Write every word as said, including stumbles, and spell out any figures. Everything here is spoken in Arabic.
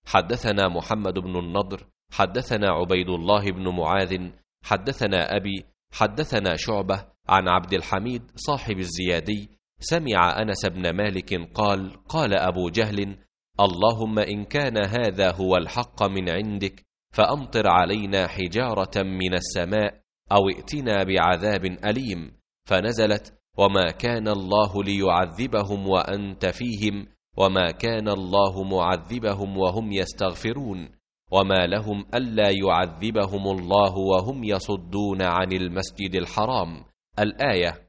حدثنا محمد بن النضر حدثنا عبيد الله بن معاذ حدثنا أبي حدثنا شعبة عن عبد الحميد صاحب الزيادي سمع أنس بن مالك قال قال أبو جهل اللهم إن كان هذا هو الحق من عندك فأمطر علينا حجارة من السماء أو ائتنا بعذاب أليم، فنزلت وما كان الله ليعذبهم وأنت فيهم وما كان الله معذبهم وهم يستغفرون وما لهم ألا يعذبهم الله وهم يصدون عن المسجد الحرام. الآية.